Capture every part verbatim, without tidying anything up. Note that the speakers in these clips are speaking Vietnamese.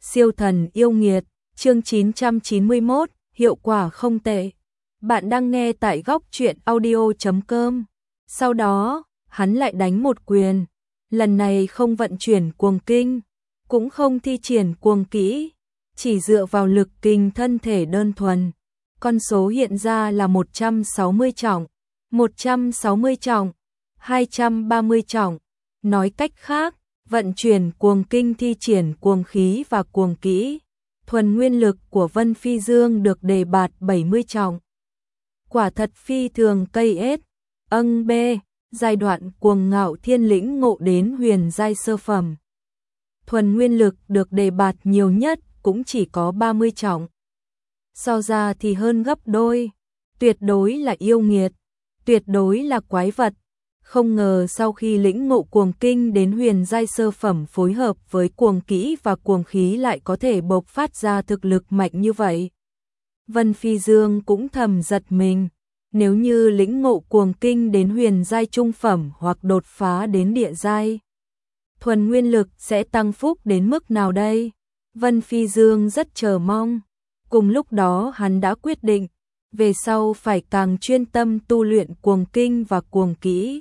Siêu thần yêu nghiệt, chương chín trăm chín mươi mốt, hiệu quả không tệ. Bạn đang nghe tại góc truyện audio chấm com. Sau đó, hắn lại đánh một quyền. Lần này không vận chuyển cuồng kinh, cũng không thi triển cuồng kỹ, chỉ dựa vào lực kinh thân thể đơn thuần. Con số hiện ra là một trăm sáu mươi trọng, một trăm sáu mươi trọng, hai trăm ba mươi trọng. Nói cách khác, vận chuyển cuồng kinh thi triển cuồng khí và cuồng kỹ, thuần nguyên lực của Vân Phi Dương được đề bạt bảy mươi trọng. Quả thật phi thường cây ết, âng bê, giai đoạn cuồng ngạo thiên lĩnh ngộ đến huyền giai sơ phẩm. Thuần nguyên lực được đề bạt nhiều nhất cũng chỉ có ba mươi trọng. So ra thì hơn gấp đôi, tuyệt đối là yêu nghiệt, tuyệt đối là quái vật. Không ngờ sau khi lĩnh ngộ cuồng kinh đến huyền giai sơ phẩm phối hợp với cuồng kỹ và cuồng khí lại có thể bộc phát ra thực lực mạnh như vậy. Vân Phi Dương cũng thầm giật mình, nếu như lĩnh ngộ cuồng kinh đến huyền giai trung phẩm hoặc đột phá đến địa giai, thuần nguyên lực sẽ tăng phúc đến mức nào đây? Vân Phi Dương rất chờ mong. Cùng lúc đó hắn đã quyết định, về sau phải càng chuyên tâm tu luyện cuồng kinh và cuồng kỹ.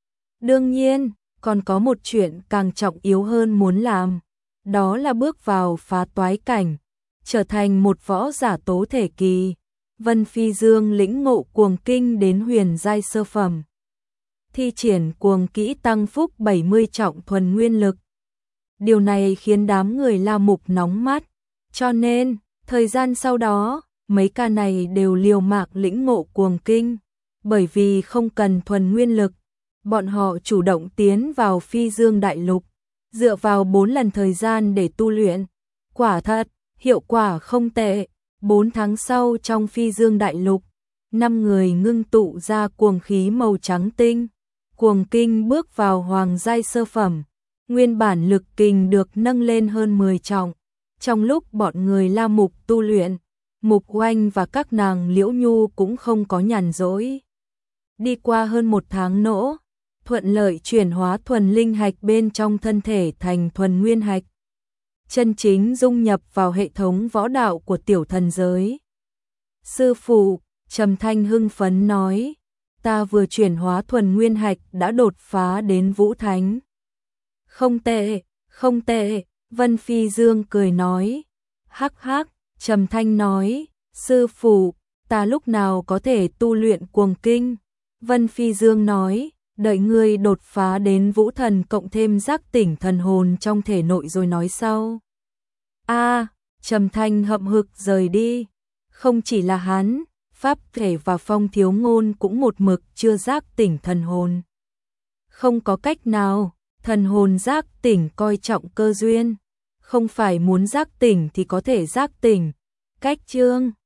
Đương nhiên, còn có một chuyện càng trọng yếu hơn muốn làm, đó là bước vào phá toái cảnh, trở thành một võ giả tố thể kỳ. Vân Phi Dương lĩnh ngộ cuồng kinh đến huyền giai sơ phẩm, thi triển cuồng kỹ tăng phúc bảy mươi trọng thuần nguyên lực. Điều này khiến đám người La Mục nóng mắt, cho nên, thời gian sau đó, mấy ca này đều liều mạng lĩnh ngộ cuồng kinh, bởi vì không cần thuần nguyên lực. Bọn họ chủ động tiến vào Phi Dương Đại Lục, dựa vào bốn lần thời gian để tu luyện. Quả thật, hiệu quả không tệ. Bốn tháng sau trong Phi Dương Đại Lục, năm người ngưng tụ ra cuồng khí màu trắng tinh. Cuồng kinh bước vào hoàng giai sơ phẩm, nguyên bản lực kình được nâng lên hơn mười trọng. Trong lúc bọn người La Mục tu luyện, Mục Oanh và các nàng Liễu Nhu cũng không có nhàn rỗi. Đi qua hơn một tháng nỗ, thuận lợi chuyển hóa thuần linh hạch bên trong thân thể thành thuần nguyên hạch, chân chính dung nhập vào hệ thống võ đạo của tiểu thần giới. Sư phụ, Trầm Thanh hưng phấn nói, ta vừa chuyển hóa thuần nguyên hạch đã đột phá đến vũ thánh. Không tệ, không tệ, Vân Phi Dương cười nói. Hắc hắc, Trầm Thanh nói, sư phụ, ta lúc nào có thể tu luyện cuồng kinh? Vân Phi Dương nói, đợi ngươi đột phá đến vũ thần cộng thêm giác tỉnh thần hồn trong thể nội rồi nói sau. A, Trầm Thanh hậm hực rời đi. Không chỉ là hắn, Pháp Thể và Phong Thiếu Ngôn cũng một mực chưa giác tỉnh thần hồn. Không có cách nào, thần hồn giác tỉnh coi trọng cơ duyên, không phải muốn giác tỉnh thì có thể giác tỉnh. Cách chương